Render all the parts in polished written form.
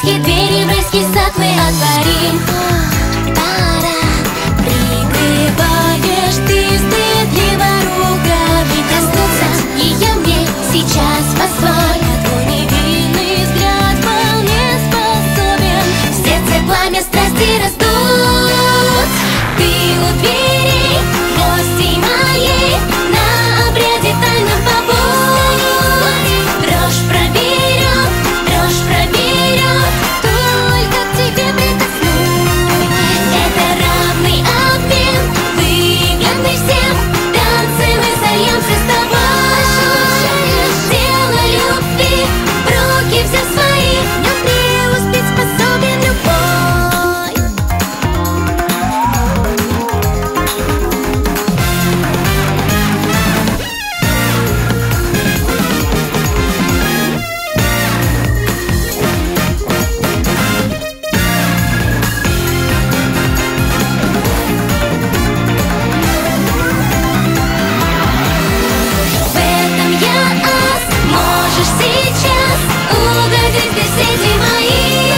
райские двери, в райский сад мы отворим. Пора, прибываешь ты, стыдливо руками коснуться ее мне сейчас позволь. Твой невинный взгляд вполне способен в сердце пламя страсти раздуть. Ты у дверей гостей моей, на обряде тайном побудь. Дрожь проберет, только к тебе прикоснусь. Это равный обмен, выгодный всем. Танцы мы сольемся с тобой. Дело любви в руки взяв свои, в нем преуспеть способен любой. В этом я ас, можешь сейчас угодить в сети мои.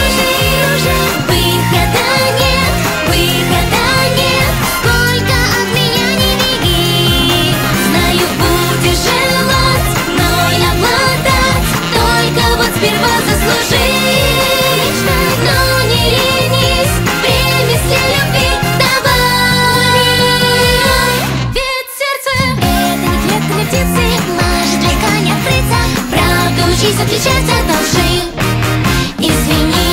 Выхода нет, сколько от меня не беги. Знаю, будешь желать мной обладать, только вот сперва заслужить. Но не ленись, примеси любви давай. Ведь сердце — это не клетка для птицы, может легко не открыться. Правду учись отличать от лжи. Извини,